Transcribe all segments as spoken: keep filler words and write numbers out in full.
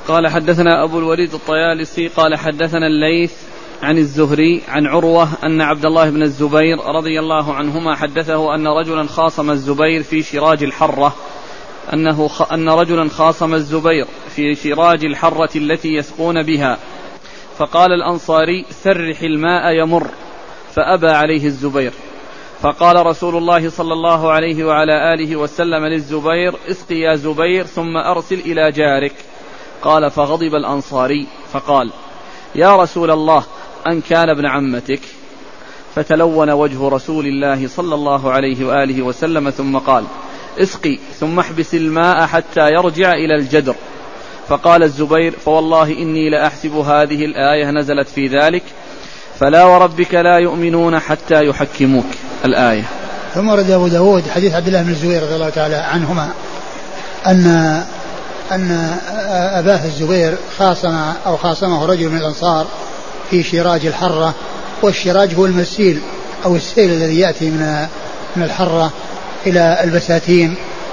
قال حدثنا أبو الوليد الطيالسي قال حدثنا الليث عن الزهري عن عروة أن عبد الله بن الزبير رضي الله عنهما حدثه أن رجلا خاصم الزبير في شراج الحرة أنه خ... أن رجلا خاصم الزبير في شراج الحرة التي يسقون بها، فقال الأنصاري سرح الماء يمر، فأبى عليه الزبير، فقال رسول الله صلى الله عليه وعلى آله وسلم للزبير اسقي يا زبير ثم أرسل إلى جارك. قال فغضب الأنصاري فقال يا رسول الله أن كان ابن عمتك؟ فتلون وجه رسول الله صلى الله عليه وآله وسلم ثم قال اسقي ثم احبس الماء حتى يرجع إلى الجدر. فقال الزبير فوالله إني لأحسب هذه الآية نزلت في ذلك فلا وربك لا يؤمنون حتى يحكموك الآية. ثم رد أبو داود حديث عبد الله بن الزبير رضي الله تعالى عنهما أن أن أباه الزبير خاصم أو خاصمه رجل من الأنصار في شراج الحرة، والشراج هو المسيل أو السيل الذي يأتي من من الحرة إلى البساتين،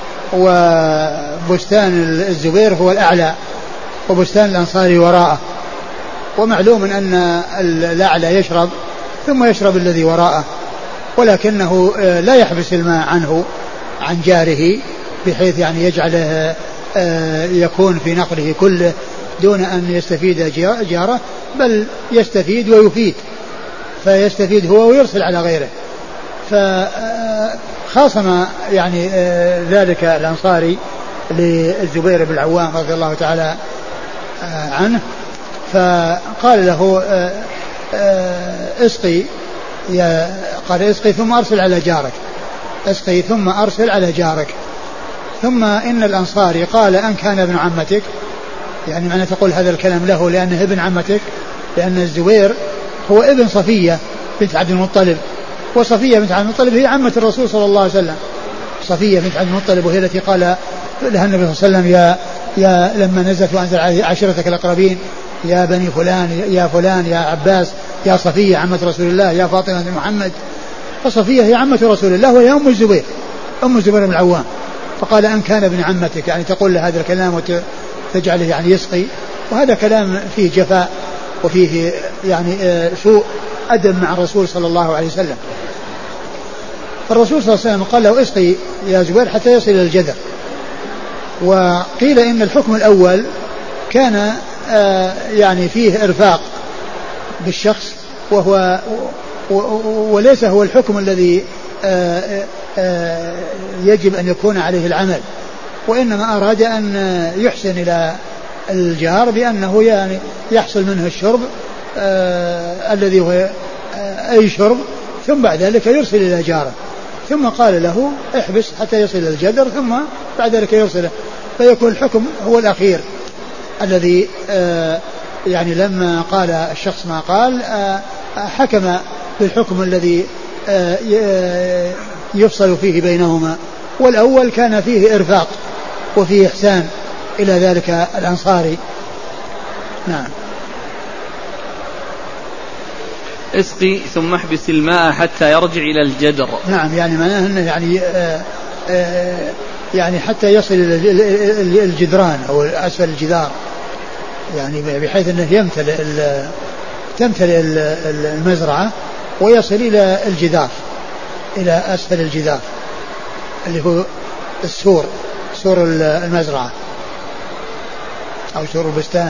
وبستان الزبير هو الأعلى وبستان الأنصاري وراءه، ومعلوم أن الأعلى يشرب ثم يشرب الذي وراءه، ولكنه لا يحبس الماء عنه عن جاره بحيث يعني يجعله يكون في نقله كله دون أن يستفيد جاره، بل يستفيد ويفيد، فيستفيد هو ويرسل على غيره. فخاصم يعني ذلك الأنصاري للزبير بن العوام رضي الله تعالى عنه، فقال له اسقي يا قال اسقي ثم أرسل على جارك، اسقي ثم أرسل على جارك. ثم إن الأنصاري قال أن كان ابن عمتك، يعني معنى تقول هذا الكلام له لأنه ابن عمتك، لأن الزبير هو ابن صفية بنت عبد المطلب، وصفية بنت عبد المطلب هي عمة الرسول صلى الله عليه وسلم. صفية بنت عبد المطلب وهي التي قال لها النبي صلى الله عليه وسلم يا, يا لما نزلت وأنزل عشيرتك الأقربين يا بني فلان يا فلان يا عباس يا صفية عمة رسول الله يا فاطمة بنت محمد. فصفية هي عمة رسول الله وهي أم الزبير أم الزبير بن العوام. فقال أن كان ابن عمتك، يعني تقول له هذا الكلام وتجعله يعني يسقي، وهذا كلام فيه جفاء وفيه يعني سوء أدب مع الرسول صلى الله عليه وسلم. فالرسول صلى الله عليه وسلم قال له اسقي يا زبير حتى يصل إلى الجدر. وقيل إن الحكم الأول كان يعني فيه إرفاق بالشخص، وهو وليس هو الحكم الذي يجب أن يكون عليه العمل، وإنما أراد أن يحسن إلى الجار بأنه يعني يحصل منه الشرب الذي هو أي شرب، ثم بعد ذلك يرسل إلى جاره، ثم قال له احبس حتى يصل إلى الجدر ثم بعد ذلك يرسله، فيكون الحكم هو الأخير الذي يعني لما قال الشخص ما قال حكم بالحكم الذي يفصل فيه بينهما، والأول كان فيه إرفاق وفيه إحسان إلى ذلك الأنصاري. نعم. اسقي ثم احبس الماء حتى يرجع إلى الجدر. نعم، يعني معناه أنه يعني آآ آآ يعني حتى يصل إلى الجدران أو أسفل الجدار، يعني بحيث أنه يمتلئ تمتلئ المزرعة ويصل إلى الجدار، إلى أسفل الجدار اللي هو السور، سور المزرعة أو سور البستان.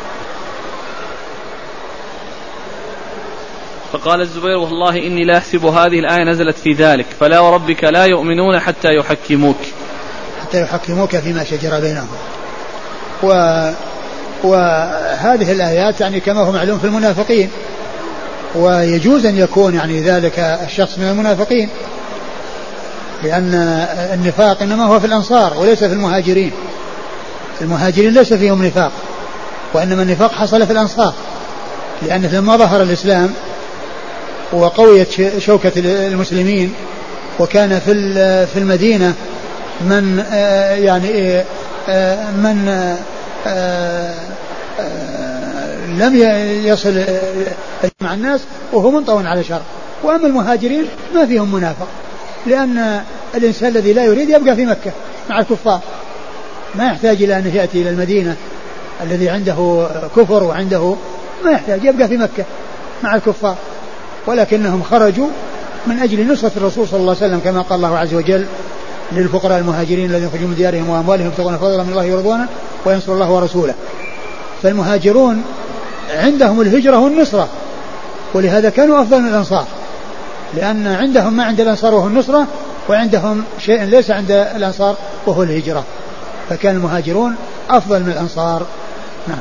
فقال الزبير والله إني لا أحسب هذه الآية نزلت في ذلك فلا وربك لا يؤمنون حتى يحكموك حتى يحكموك فيما شجر بينهم. و وهذه الآيات يعني كما هو معلوم في المنافقين، ويجوز أن يكون يعني ذلك الشخص من المنافقين، لأن النفاق إنما هو في الأنصار وليس في المهاجرين. المهاجرين ليس فيهم نفاق، وإنما النفاق حصل في الأنصار، لأن لما ظهر الإسلام وقويت شوكة المسلمين وكان في في المدينة من يعني من لم يصل مع الناس وهو منطوي على شر، وأما المهاجرين ما فيهم منافق، لأن الإنسان الذي لا يريد يبقى في مكة مع الكفار، ما يحتاج إلى أن يأتي إلى المدينة الذي عنده كفر وعنده ما يحتاج يبقى في مكة مع الكفار، ولكنهم خرجوا من أجل نصرة الرسول صلى الله عليه وسلم كما قال الله عز وجل للفقراء المهاجرين الذين خرجوا من ديارهم وأموالهم يبتغون فضلا من الله ورضوانه وينصر الله ورسوله. فالمهاجرون عندهم الهجرة والنصرة، ولهذا كانوا أفضل من الأنصار، لأن عندهم ما عند الأنصار وهو النصرة، وعندهم شيء ليس عند الأنصار وهو الهجرة، فكان المهاجرون أفضل من الأنصار. نعم.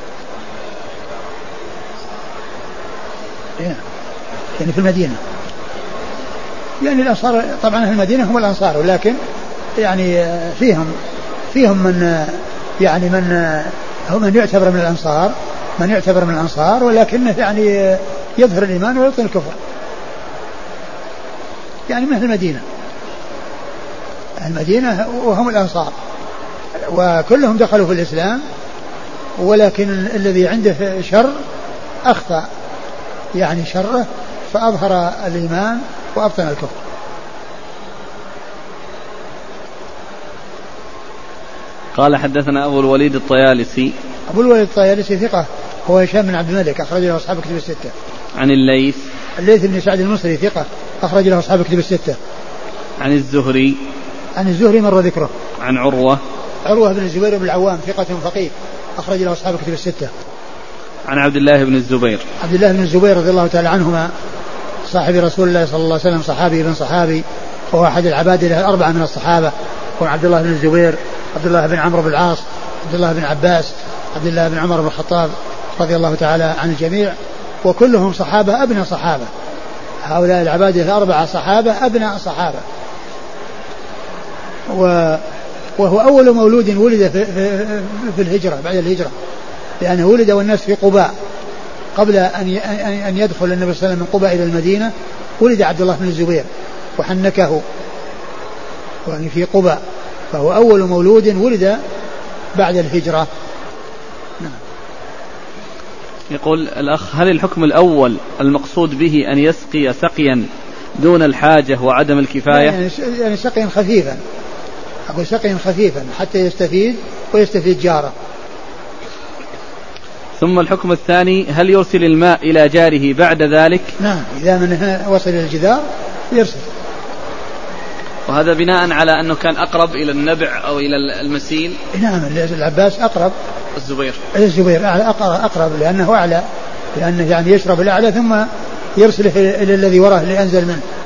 يعني في المدينة، يعني الأنصار طبعا في المدينة هم الأنصار، ولكن يعني فيهم فيهم من يعني من هم من يعتبر من الأنصار من يعتبر من الأنصار ولكنه يعني يظهر الإيمان ويبطن الكفر، يعني مثل المدينة المدينة وهم الأنصار وكلهم دخلوا في الإسلام، ولكن الذي عنده شر أخفى يعني شره فأظهر الإيمان وأبطن الكفر. قال حدثنا أبو الوليد الطيالسي. أبو الوليد الطيالسي ثقة، هو هشام بن عبد الملك أخرج له أصحاب كتب الستة. عن الليث. الليث بن سعد المصري ثقة أخرج له أصحاب كتب الستة. عن الزهري. عن الزهري مر ذكره. عن عروة. عروة بن الزبير بن العوام ثقة فقيه أخرج له أصحاب كتب الستة. عن عبد الله بن الزبير. عبد الله بن الزبير رضي الله تعالى عنهما صاحب رسول الله صلى الله عليه وسلم، صحابي بن صحابي، وهو أحد العباد الأربعة من الصحابة، هو عبد الله بن الزبير، عبد الله بن عمرو بن العاص، عبد الله بن عباس، عبد الله بن عمر بن الخطاب رضي الله تعالى عن الجميع، وكلهم صحابة أبناء صحابة. هؤلاء العباد الأربعة صحابة أبناء صحابة. وهو أول مولود ولد في, في, في الهجرة بعد الهجرة، لأنه ولد والناس في قباء قبل أن أن يدخل النبي صلى الله عليه وسلم من قباء إلى المدينة. ولد عبد الله بن الزبير وحنكه يعني في قباء، فهو أول مولود ولد بعد الهجرة. نعم. يقول الأخ: هل الحكم الأول المقصود به أن يسقي سقيا دون الحاجة وعدم الكفاية؟ يعني, يعني سقيا خفيفا، أقول سقيا خفيفا حتى يستفيد ويستفيد جاره. ثم الحكم الثاني: هل يرسل الماء إلى جاره بعد ذلك؟ نعم، إذا من وصل إلى الجدار يرسل. وهذا بناء على أنه كان أقرب إلى النبع أو إلى المسيل. نعم، العباس أقرب، الزبير الزبير أقرب لأنه أعلى، لأنه يعني يشرب الأعلى ثم يرسله إلى الذي وراه اللي أنزل منه.